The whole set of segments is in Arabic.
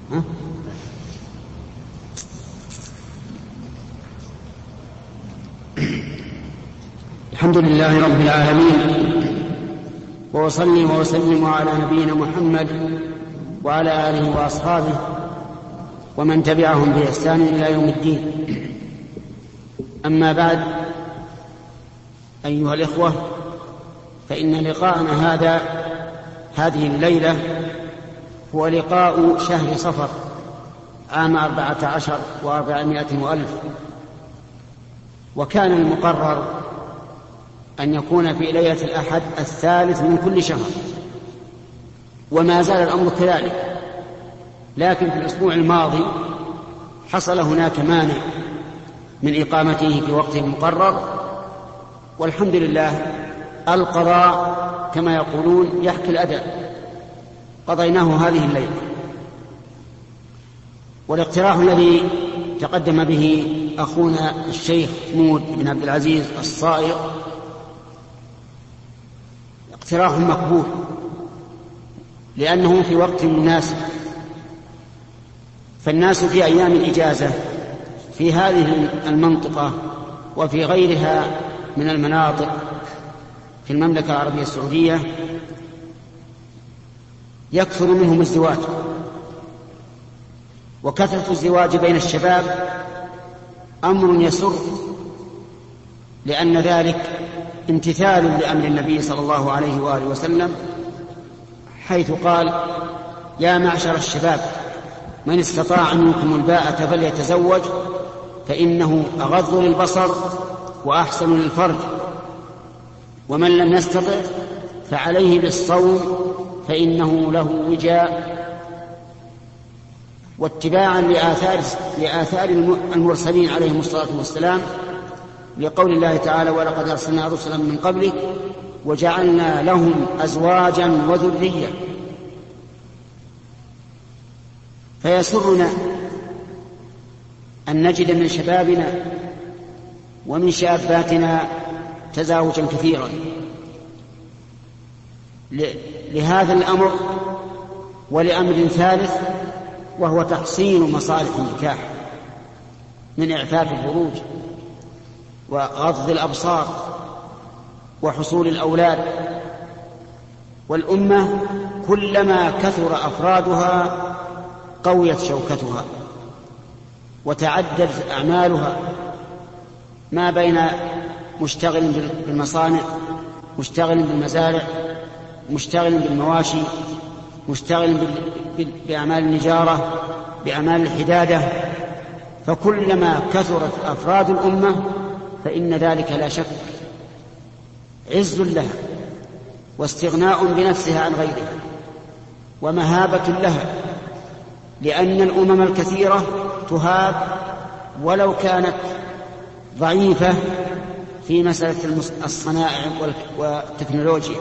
الحمد لله رب العالمين، وأصلي وأسلم على نبينا محمد وعلى آله وأصحابه ومن تبعهم بإحسان إلى يوم الدين. أما بعد، أيها الإخوة، فإن لقاءنا هذه الليلة هو لقاء شهر صفر عام 14 و400 وألف، وكان المقرر أن يكون في ليلة الأحد الثالث من كل شهر، وما زال الأمر كذلك. لكن في الأسبوع الماضي حصل هناك مانع من إقامته في وقته المقرر، والحمد لله القضاء كما يقولون يحكي الأداء، قضيناه هذه الليلة. والاقتراح الذي تقدم به أخونا الشيخ محمود بن عبد العزيز الصائغ اقتراح مقبول، لأنه في وقت مناسب، فالناس في أيام الإجازة في هذه المنطقة وفي غيرها من المناطق في المملكة العربية السعودية يكثر منهم الزواج، وكثرة الزواج بين الشباب أمر يسر، لأن ذلك امتثال لأمر النبي صلى الله عليه وآله وسلم، حيث قال: يا معشر الشباب من استطاع منكم الباءة فليتزوج فإنه أغض للبصر وأحسن للفرج، ومن لم يستطع فعليه بالصوم فإنه له وجاء. واتباعا لآثار المرسلين عليهم الصلاة والسلام، لقول الله تعالى: ولقد أرسلنا رسلا من قبلك وجعلنا لهم أزواجا وذرية. فيسرنا أن نجد من شبابنا ومن شاباتنا تزاوجا كثيرا لهذا الأمر، ولأمر ثالث وهو تحصين مصالح النكاح من إعفاف الفروج وغض الأبصار وحصول الأولاد. والأمة كلما كثر أفرادها قويت شوكتها وتعددت أعمالها، ما بين مشتغل بالمصانع، مشتغل بالمزارع، مشتغل بالمواشي، مشتغل بأعمال النجارة، بأعمال الحدادة. فكلما كثرت أفراد الأمة فإن ذلك لا شك عز لها واستغناء بنفسها عن غيرها ومهابة لها، لأن الأمم الكثيرة تهاب ولو كانت ضعيفة في مسألة الصنائع والتكنولوجيا.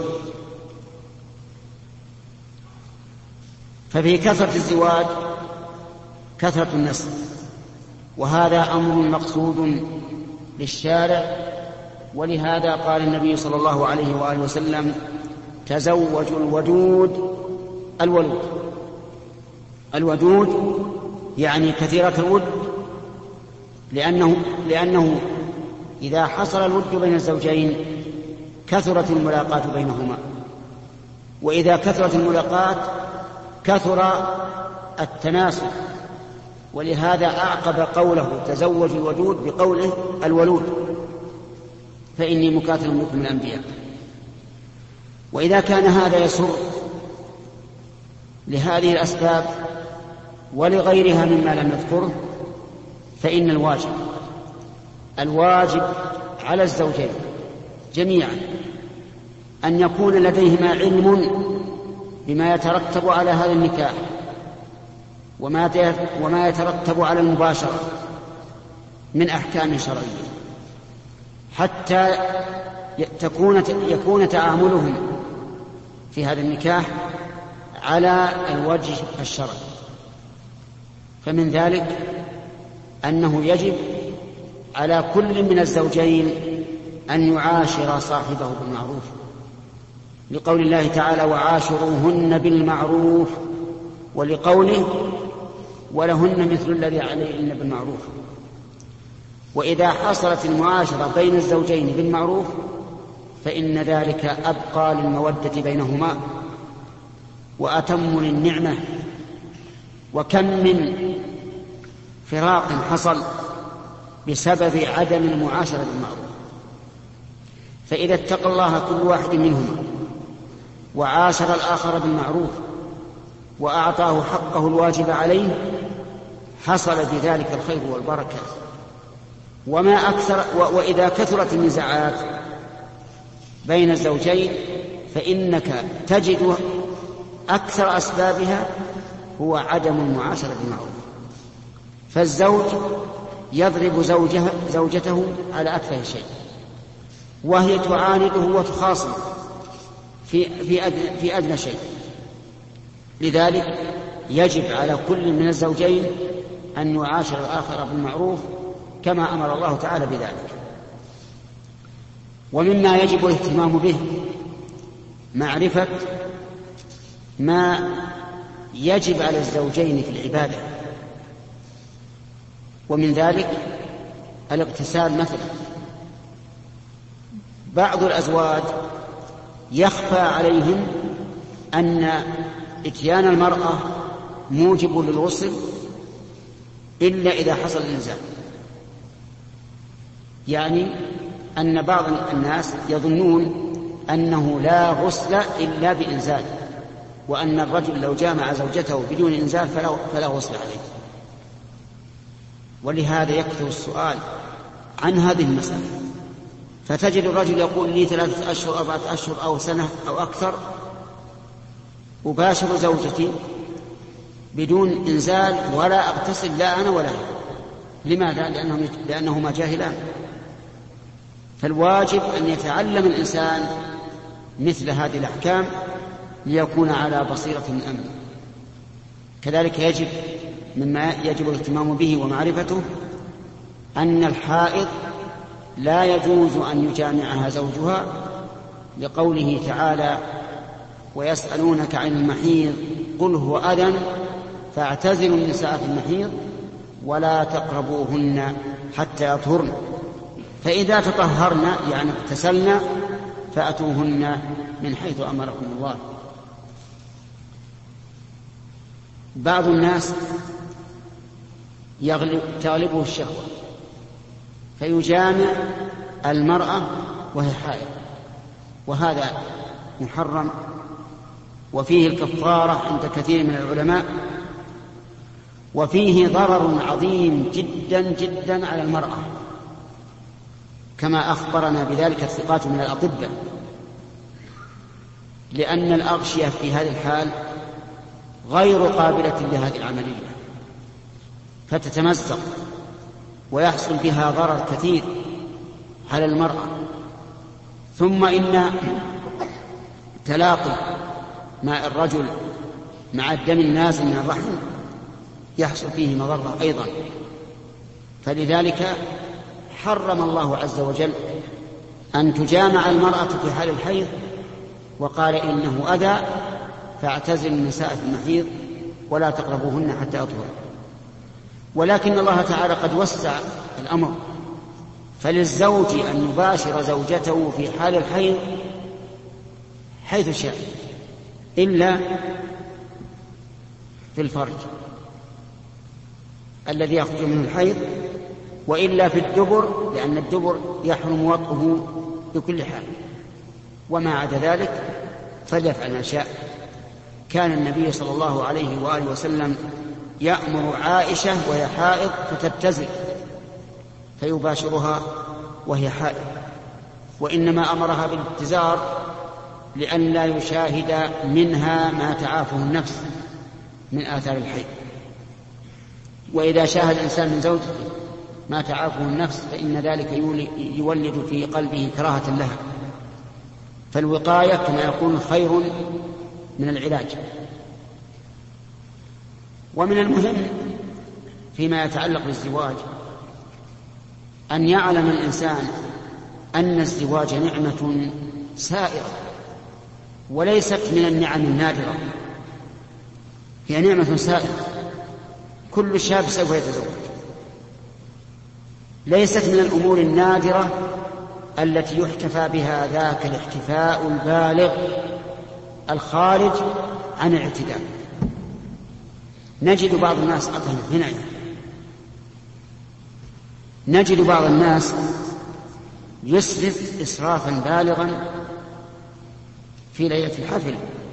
ففي كثرة الزواج كثرة النسل، وهذا أمر مقصود للشارع، ولهذا قال النبي صلى الله عليه وآله وسلم: تزوجوا الودود الولود. الودود يعني كثيرة الود، لأنه إذا حصل الود بين الزوجين كثرت الملاقات بينهما، وإذا كثرت الملاقات كثر التناسل، ولهذا أعقب قوله تزوج الودود بقوله الولود، فإني مكاثر بكم الأنبياء. وإذا كان هذا يسر لهذه الأسباب ولغيرها مما لم نذكره، فإن الواجب على الزوجين جميعا أن يكون لديهما علم بما يترتب على هذا النكاح وما يترتب على المباشرة من أحكام شرعية، حتى يكون تعاملهم في هذا النكاح على الوجه الشرعي. فمن ذلك أنه يجب على كل من الزوجين أن يعاشر صاحبه بالمعروف، لقول الله تعالى: وعاشروهن بالمعروف، ولقوله: ولهن مثل الذي عليهن بالمعروف. وإذا حصلت المعاشرة بين الزوجين بالمعروف فإن ذلك أبقى للمودة بينهما وأتم للنعمة. وكم من فراق حصل بسبب عدم المعاشرة بالمعروف. فإذا اتقى الله كل واحد منهما وعاشر الآخر بالمعروف وأعطاه حقه الواجب عليه حصل بذلك الخير والبركة. وما أكثر وإذا كثرت النزاعات بين الزوجين فإنك تجد أكثر أسبابها هو عدم المعاشرة بالمعروف. فالزوج يضرب زوجته على أتفه شيء وهي تعانده وتخاصم في أدنى شيء. لذلك يجب على كل من الزوجين أن يعاشر الآخر بالمعروف كما أمر الله تعالى بذلك. ومما يجب الاهتمام به معرفة ما يجب على الزوجين في العبادة، ومن ذلك الاغتسال مثلا. بعض الأزواج يخفى عليهم أن إتيان المرأة موجب للغسل إلا إذا حصل الإنزال، يعني أن بعض الناس يظنون أنه لا غسل إلا بإنزال، وأن الرجل لو جامع زوجته بدون إنزال فلا غسل عليه. ولهذا يكثر السؤال عن هذه المسألة، فتجد الرجل يقول لي 3 أشهر 4 أشهر أو سنة أو أكثر أباشر زوجتي بدون إنزال ولا أغتسل لا أنا ولا هي. لماذا؟ لأنهما جاهلان. فالواجب أن يتعلم الإنسان مثل هذه الأحكام ليكون على بصيرة من أمره. كذلك يجب مما يجب الاهتمام به ومعرفته أن الحائض لا يجوز أن يجامعها زوجها، لقوله تعالى: ويسألونك عن المحيض قل هو أذى فاعتزلوا النساء في المحيض ولا تقربوهن حتى يطهرن فإذا تطهرن يعني اغتسلن فأتوهن من حيث أمركم الله. بعض الناس تغلبه الشهوة فيجامع المرأة وهي حائض، وهذا محرم وفيه الكفارة عند كثير من العلماء، وفيه ضرر عظيم جدا جدا على المرأة كما أخبرنا بذلك الثقات من الأطباء، لأن الأغشية في هذه الحال غير قابلة لهذه العملية فتتمزق ويحصل بها ضرر كثير على المرأة. ثم إن تلاقي ماء الرجل مع الدم النازل من الرحم يحصل فيه مضرة أيضا. فلذلك حرم الله عز وجل أن تجامع المرأة في حال الحيض، وقال إنه أذى فاعتزلوا النساء في المحيض ولا تقربوهن حتى يطهرن. ولكن الله تعالى قد وسع الأمر، فللزوج أن يباشر زوجته في حال الحيض حيث شاء إلا في الفرج الذي يخرج منه الحيض، وإلا في الدبر، لأن الدبر يحرم وطئه بكل حال، وما عدا ذلك فليفعل ما شاء. كان النبي صلى الله عليه وآله وسلم يأمر عائشة وهي حائض فتبتزل فيباشرها وهي حائض، وإنما أمرها بالابتزار لئلا يشاهد منها ما تعافه النفس من آثار الحيض. وإذا شاهد الإنسان من زوجته ما تعافه النفس فإن ذلك يولد في قلبه كراهة لها. فالوقاية كما يقول خير من العلاج. ومن المهم فيما يتعلق بالزواج أن يعلم الإنسان أن الزواج نعمة سائرة وليست من النعم النادرة، هي نعمة سائرة كل شاب سوف يتزوج. ليست من الأمور النادرة التي يحتفى بها ذاك الاحتفاء البالغ الخارج عن الاعتدال. نجد بعض الناس نجد بعض الناس يسرف إسرافا بالغا في ليلة الحفل،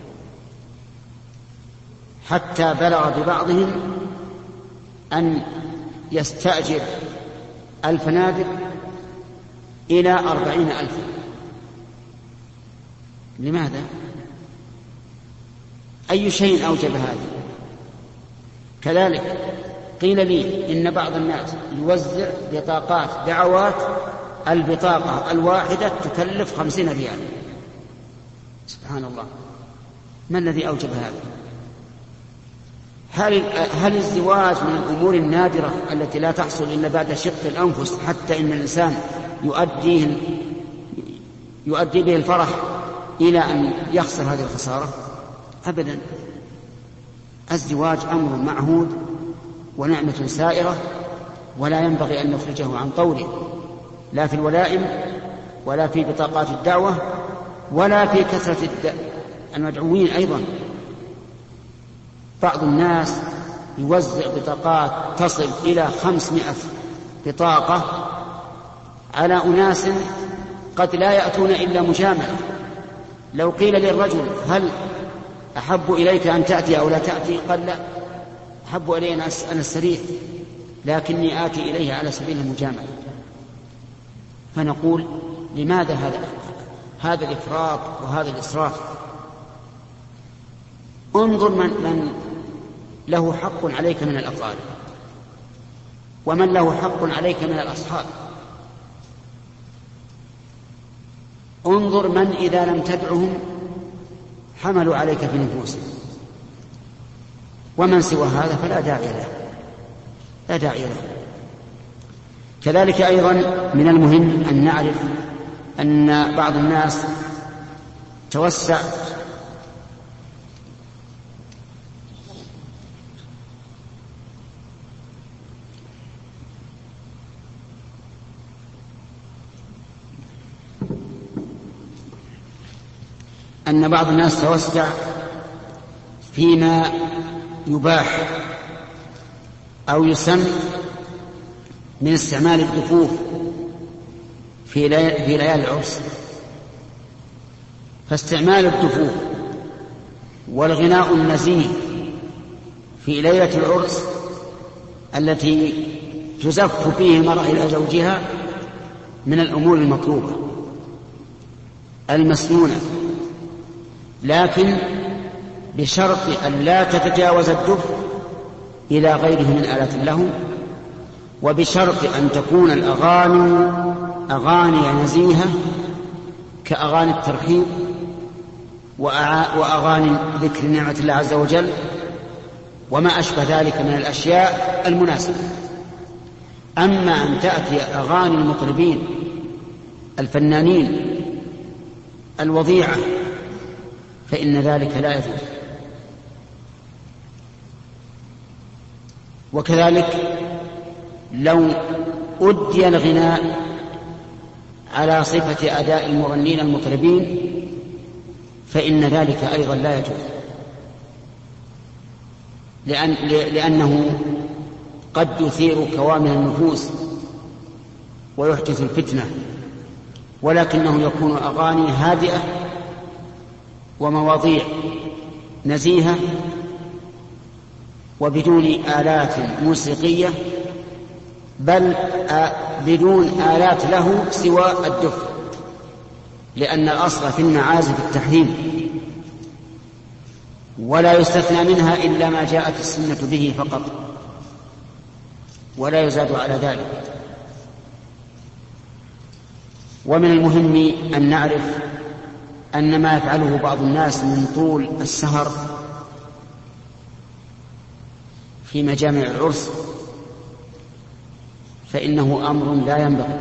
حتى بلغ ببعضهم أن يستأجر الفنادق إلى 40,000. لماذا؟ أي شيء أوجب هذا؟ كذلك قيل لي إن بعض الناس يوزع بطاقات دعوات، البطاقة الواحدة تكلف 50 ريال. سبحان الله، ما الذي أوجب هذا؟ هل الزواج من الأمور النادرة التي لا تحصل إلا بعد شق الأنفس، حتى إن الإنسان يؤدي به الفرح إلى أن يخسر هذه الخسارة؟ أبدا. الزواج أمر معهود ونعمة سائرة، ولا ينبغي أن نخرجه عن طوره، لا في الولائم ولا في بطاقات الدعوة ولا في كثرة المدعوين. أيضا بعض الناس يوزع بطاقات تصل إلى 500 بطاقة على أناس قد لا يأتون إلا مجاملة. لو قيل للرجل هل أحب إليك أن تأتي أو لا تأتي؟ قال لا، أحب إلي أن أستريح، لكني آتي إليه على سبيل المجاملة. فنقول لماذا هذا الإفراط وهذا الإسراف؟ انظر من له حق عليك من الأقارب، ومن له حق عليك من الأصحاب. انظر من إذا لم تدعهم حملوا عليك في نفوسهم، ومن سوى هذا فلا داعي له، لا داعي له. كذلك أيضا من المهم أن نعرف أن بعض الناس توسع فيما يباح أو يسن من استعمال الدفوف في ليالي العرس. فاستعمال الدفوف والغناء النزيه في ليلة العرس التي تزف فيه المرأة إلى زوجها من الأمور المطلوبة المسنونة، لكن بشرط أن لا تتجاوز الدف إلى غيره من آلات اللهو، وبشرط أن تكون الأغاني أغاني نزيهة كأغاني الترحيب وأغاني ذكر نعمة الله عز وجل وما أشبه ذلك من الأشياء المناسبة. أما أن تأتي أغاني المطربين الفنانين الوضيعة فإن ذلك لا يجوز. وكذلك لو أدي الغناء على صفة أداء المغنين المطربين فإن ذلك أيضا لا يجوز، لأنه قد يثير كوامن النفوس ويحدث الفتنة، ولكنه يكون أغاني هادئة ومواضيع نزيهة وبدون آلات موسيقية، بل بدون آلات له سوى الدف، لأن الأصل في المعازف التحريم، ولا يستثنى منها إلا ما جاءت السنة به فقط، ولا يزاد على ذلك. ومن المهم أن نعرف أن ما يفعله بعض الناس من طول السهر في مجامع العرس فإنه أمر لا ينبغي،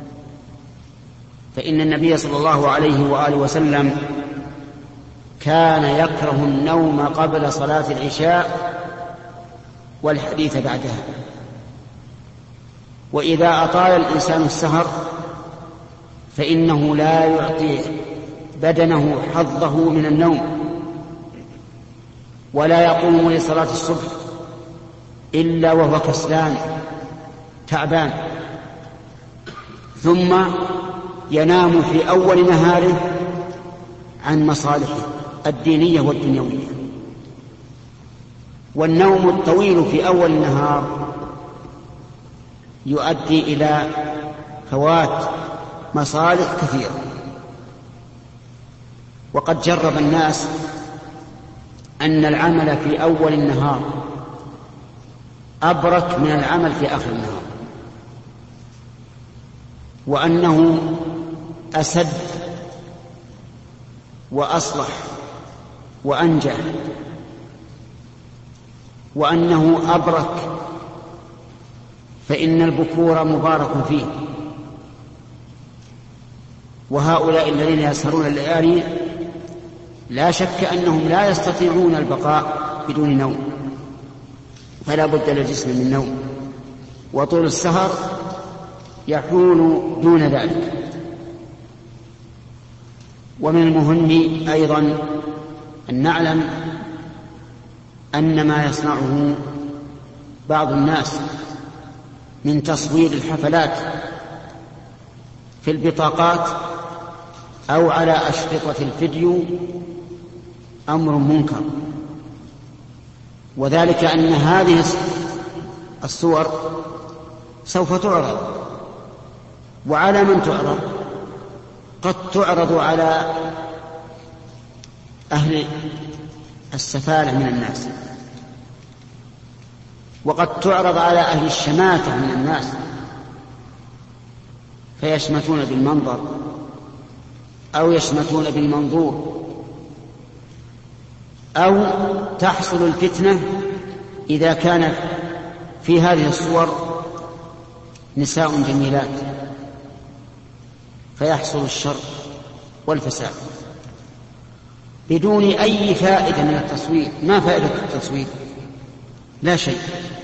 فإن النبي صلى الله عليه وآله وسلم كان يكره النوم قبل صلاة العشاء والحديث بعدها. وإذا أطال الإنسان السهر فإنه لا يعطي بدنه حظه من النوم، ولا يقوم لصلاة الصبح إلا وهو كسلان تعبان، ثم ينام في أول نهاره عن مصالحه الدينية والدنيوية. والنوم الطويل في أول النهار يؤدي إلى فوات مصالح كثيرة. وقد جرب الناس أن العمل في أول النهار أبرك من العمل في آخر النهار، وأنه أسد وأصلح وأنجح، وأنه أبرك، فإن البكور مبارك فيه. وهؤلاء الذين يسهرون الليالي لا شك أنهم لا يستطيعون البقاء بدون نوم، فلا بد للجسم من نوم، وطول السهر يحول دون ذلك. ومن المهم أيضا أن نعلم أن ما يصنعه بعض الناس من تصوير الحفلات في البطاقات أو على أشرطة الفيديو أمر منكر، وذلك أن هذه الصور سوف تعرض، وعلى من تعرض؟ قد تعرض على أهل السفالة من الناس، وقد تعرض على أهل الشماتة من الناس فيشمتون بالمنظر أو يشمتون بالمنظور، أو تحصل الفتنة إذا كان في هذه الصور نساء جميلات فيحصل الشر والفساد بدون أي فائدة من التصوير. ما فائدة التصوير؟ لا شيء.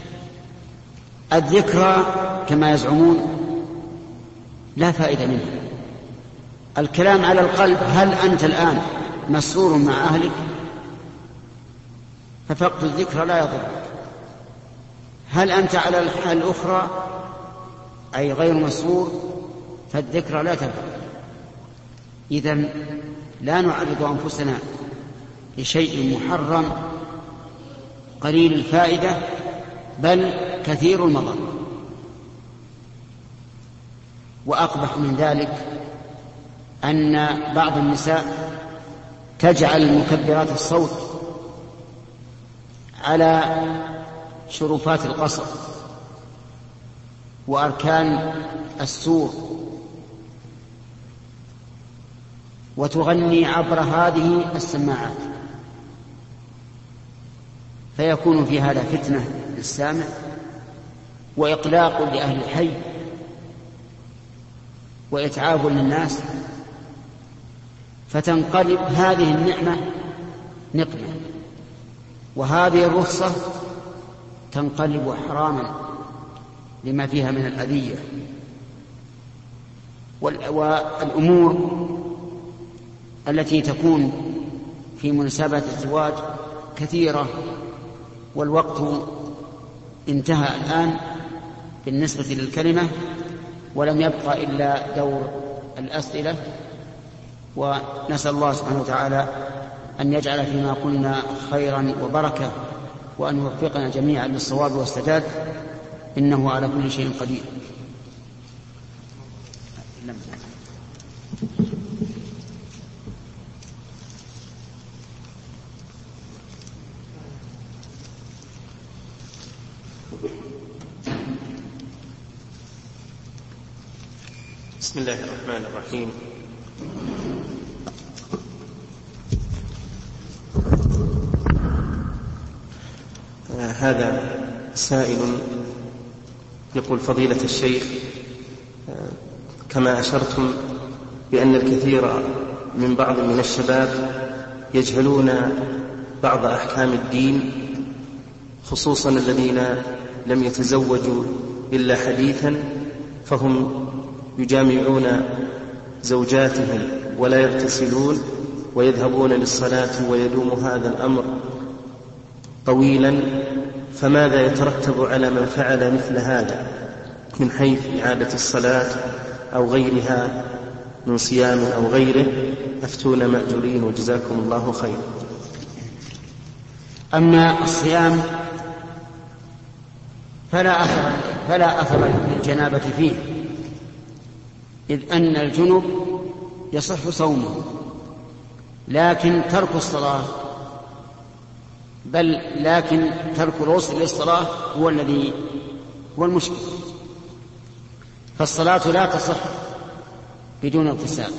الذكرى كما يزعمون لا فائدة منها. الكلام على القلب: هل أنت الآن مسرور مع أهلك؟ ففقد الذكرى لا يضرك. هل أنت على الحال الأخرى أي غير مسرور؟ فالذكرى لا تنفع. إذن لا نعرض أنفسنا لشيء محرم قليل الفائدة بل كثير المضر. وأقبح من ذلك أن بعض النساء تجعل مكبرات الصوت على شرفات القصر وأركان السور وتغني عبر هذه السماعات، فيكون في هذا فتنة للسامع وإقلاق لأهل الحي وإتعاب للناس، فتنقلب هذه النعمة نقمة، وهذه الرخصة تنقلب حراما لما فيها من الأذية. والأمور التي تكون في مناسبات الزواج كثيرة، والوقت انتهى الآن بالنسبة للكلمة، ولم يبقى إلا دور الأسئلة. ونسأل الله سبحانه وتعالى أن يجعل فيما قلنا خيرا وبركة، وأن يوفقنا جميعا للصواب والسداد، إنه على كل شيء قدير. بسم الله الرحمن الرحيم. هذا سائل يقول: فضيلة الشيخ، كما أشرتم بأن الكثير من بعض من الشباب يجهلون بعض أحكام الدين، خصوصا الذين لم يتزوجوا إلا حديثا، فهم يجامعون زوجاتهم ولا يغتسلون ويذهبون للصلاة، ويدوم هذا الأمر طويلا، فماذا يترتب على من فعل مثل هذا من حيث إعادة الصلاة أو غيرها من صيام أو غيره؟ أفتونا مأجورين وجزاكم الله خير. أما الصيام فلا أثر للجنابة فيه، إذ أن الجنب يصح صومه، لكن ترك الصلاة لكن ترك الوصول للصلاة هو المشكل. فالصلاة لا تصح بدون اغتسال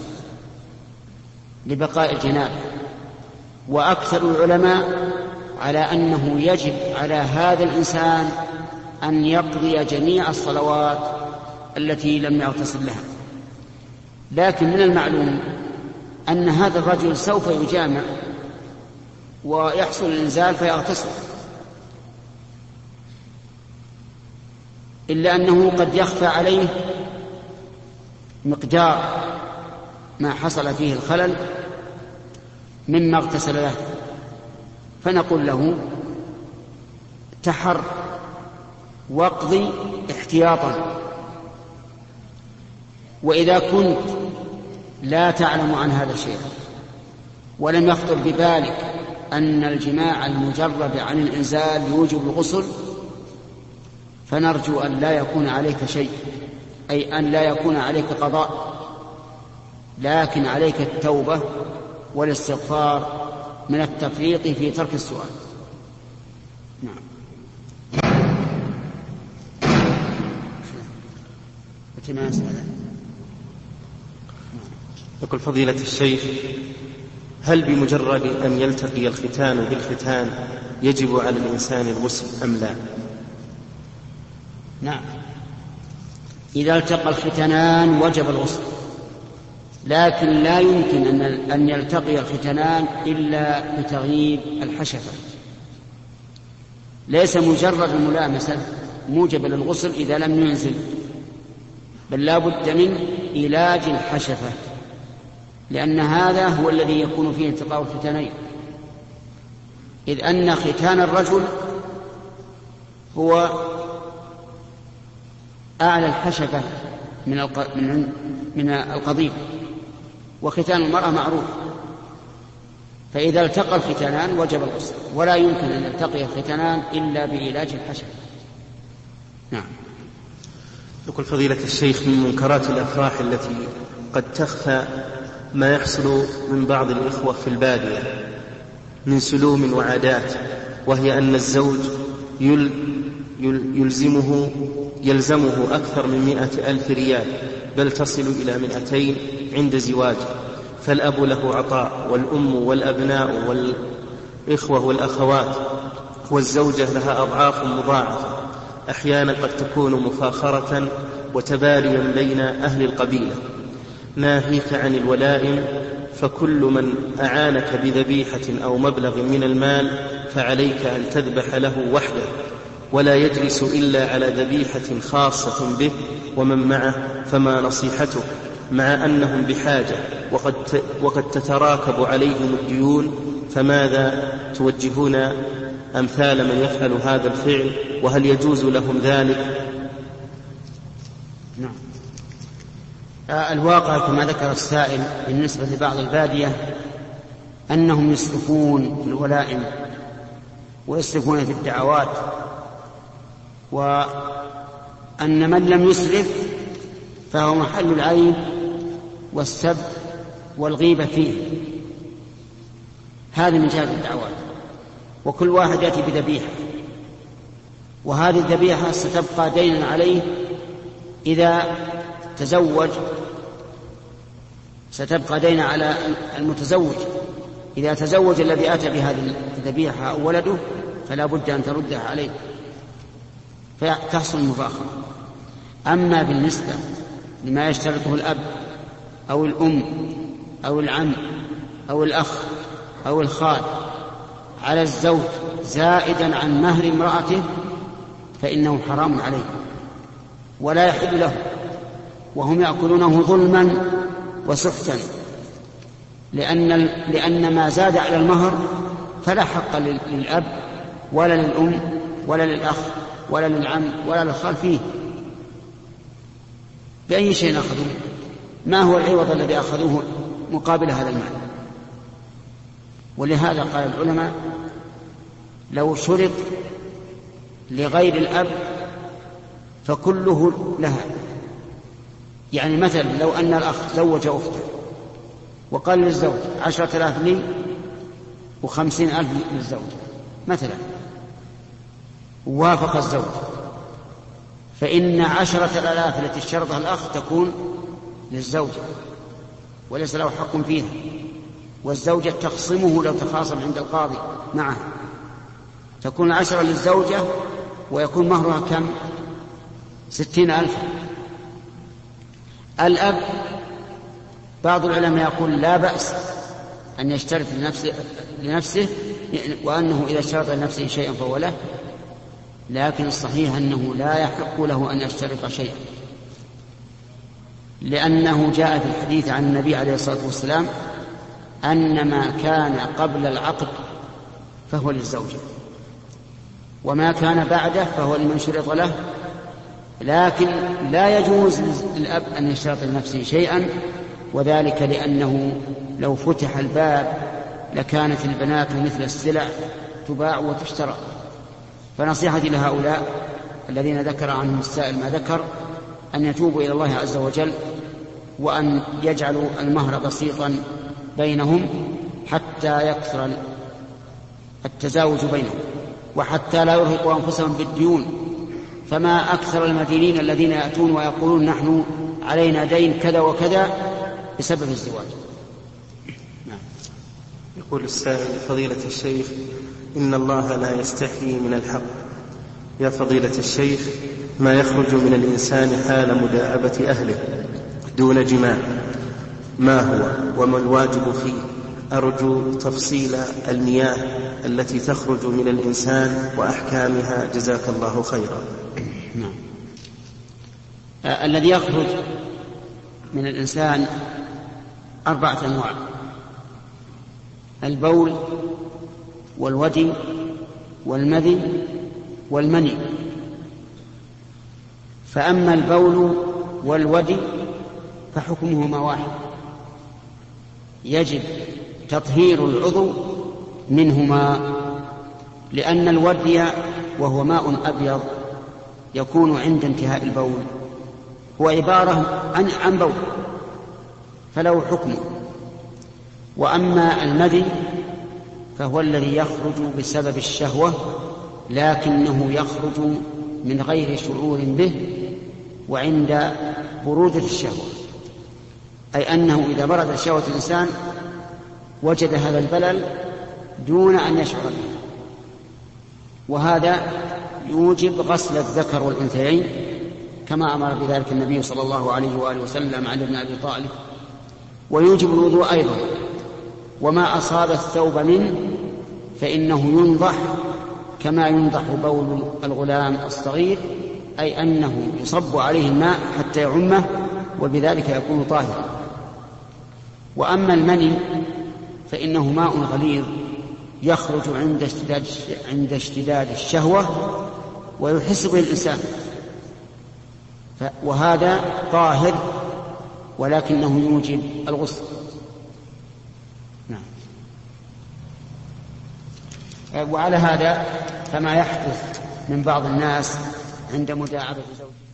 لبقاء الجنابة، وأكثر العلماء على أنه يجب على هذا الإنسان أن يقضي جميع الصلوات التي لم يغتسل لها. لكن من المعلوم أن هذا الرجل سوف يجامع ويحصل الإنزال فيغتسل، إلا أنه قد يخفى عليه مقدار ما حصل فيه الخلل مما اغتسل له، فنقول له تحر واقضي احتياطا. وإذا كنت لا تعلم عن هذا الشيء ولم يخطر ببالك أن الجماع المجرد عن الإنزال يوجب الغسل، فنرجو أن لا يكون عليك شيء، أي أن لا يكون عليك قضاء، لكن عليك التوبة والاستغفار من التفريط في ترك السؤال. نعم. يقول فضيلة الشيخ: هل بمجرد أن يلتقي الختان بالختان يجب على الإنسان الغسل أم لا؟ نعم، إذا التقى الختنان وجب الغسل، لكن لا يمكن أن يلتقي الختنان إلا بتغييب الحشفة. ليس مجرد الملامسة موجب للغسل إذا لم ينزل، بل لا بد من علاج الحشفة، لأن هذا هو الذي يكون فيه التقاء الختانين، إذ أن ختان الرجل هو أعلى الحشفة من القضيب، وختان المرأة معروف. فإذا التقى الختانان وجب الغسل، ولا يمكن أن يلتقي الختانان إلا بعلاج الحشفة. نعم. يقول فضيلة الشيخ: من منكرات الأفراح التي قد تخفى ما يحصل من بعض الإخوة في البادية من سلوم وعادات، وهي أن الزوج يلزمه أكثر من 100,000 ريال، بل تصل إلى 200 عند زواجه، فالأب له عطاء، والأم والأبناء والإخوة والأخوات، والزوجة لها أضعاف مضاعفة، أحيانا قد تكون مفاخرة وتباريا بين أهل القبيلة. ناهيك عن الولائم، فكل من أعانك بذبيحة أو مبلغ من المال فعليك أن تذبح له وحده، ولا يجلس إلا على ذبيحة خاصة به ومن معه، فما نصيحته مع أنهم بحاجة وقد تتراكب عليهم الديون؟ فماذا توجهون أمثال من يفعل هذا الفعل، وهل يجوز لهم ذلك؟ نعم. الواقع كما ذكر السائل بالنسبة لبعض البادية أنهم يسرفون في الولائم ويسرفون في الدعوات، وأن من لم يسرف فهو محل العيب والسب والغيبة فيه. هذا من جهة الدعوات، وكل واحد يأتي بذبيحة، وهذه الذبيحة ستبقى دينا عليه إذا تزوج، ستبقى دينا على المتزوج إذا تزوج الذي أتى بهذه الذبيحة أو ولده، فلا بد أن تردها عليه فتحصل المفاخرة. أما بالنسبة لما يشترطه الأب أو الأم أو العم أو الأخ أو الخال على الزوج زائدا عن مهر امرأته فإنه حرام عليه ولا يحل له، وهم يأكلونه ظلما وسحتا، لأن ما زاد على المهر فلا حق للأب ولا للأم ولا للأخ ولا للعم ولا للخال فيه. بأي شيء أخذوه؟ ما هو العوض الذي أخذوه مقابل هذا المال؟ ولهذا قال العلماء لو شرط لغير الأب فكله لها. يعني مثلا لو أن الأخ زوج أخته وقال للزوج 10,000 لي و50,000 للزوج مثلا، ووافق الزوج، فإن 10,000 التي اشترطها الأخ تكون للزوجة وليس له حق فيها، والزوجة تخصمه لو تخاصم عند القاضي معه، تكون 10 للزوجة ويكون مهرها كم؟ 60,000. الأب بعض العلماء يقول لا بأس أن يشترط لنفسه وأنه إذا اشترط لنفسه شيئا فهو له، لكن الصحيح أنه لا يحق له أن يشترط شيئا، لأنه جاء في الحديث عن النبي عليه الصلاة والسلام أن ما كان قبل العقد فهو للزوجة وما كان بعده فهو لمن شرط له، لكن لا يجوز للأب أن يشترط لنفسه شيئا، وذلك لأنه لو فتح الباب لكانت البنات مثل السلع تباع وتشترى. فنصيحتي لهؤلاء الذين ذكر عنهم السائل ما ذكر أن يتوبوا إلى الله عز وجل وأن يجعلوا المهر بسيطا بينهم حتى يكثر التزاوج بينهم وحتى لا يرهقوا أنفسهم بالديون. فما أكثر المدينين الذين يأتون ويقولون نحن علينا دين كذا وكذا بسبب الزواج. يقول السائل: فضيلة الشيخ، إن الله لا يستحيي من الحق. يا فضيلة الشيخ، ما يخرج من الإنسان حال مداعبة أهله دون جماع ما هو وما الواجب فيه؟ أرجو تفصيل المياه التي تخرج من الإنسان وأحكامها، جزاك الله خيرا. نعم. الذي يخرج من الإنسان 4 أنواع: البول والودي والمذي والمني. فأما البول والودي فحكمهما واحد، يجب تطهير العضو منهما، لأن الودي وهو ماء أبيض يكون عند انتهاء البول هو عبارة عن بول فله حكمه. وأما المذي فهو الذي يخرج بسبب الشهوة لكنه يخرج من غير شعور به وعند برودة الشهوة، أي أنه إذا برد شهوة الإنسان وجد هذا البلل دون أن يشعر به، وهذا يوجب غسل الذكر والأنثيين كما أمر بذلك النبي صلى الله عليه وآله وسلم على ابن أبي طالب، ويوجب الوضوء أيضا. وما أصاب الثوب منه فإنه ينضح كما ينضح بول الغلام الصغير، أي أنه يصب عليه الماء حتى يعمه وبذلك يكون طاهرا. وأما المني فإنه ماء غليظ يخرج عند اشتداد الشهوة ويحس به الإنسان، وهذا طاهر ولكنه يوجب الغسل. نعم. وعلى هذا فما يحدث من بعض الناس عند مداعبة زوجه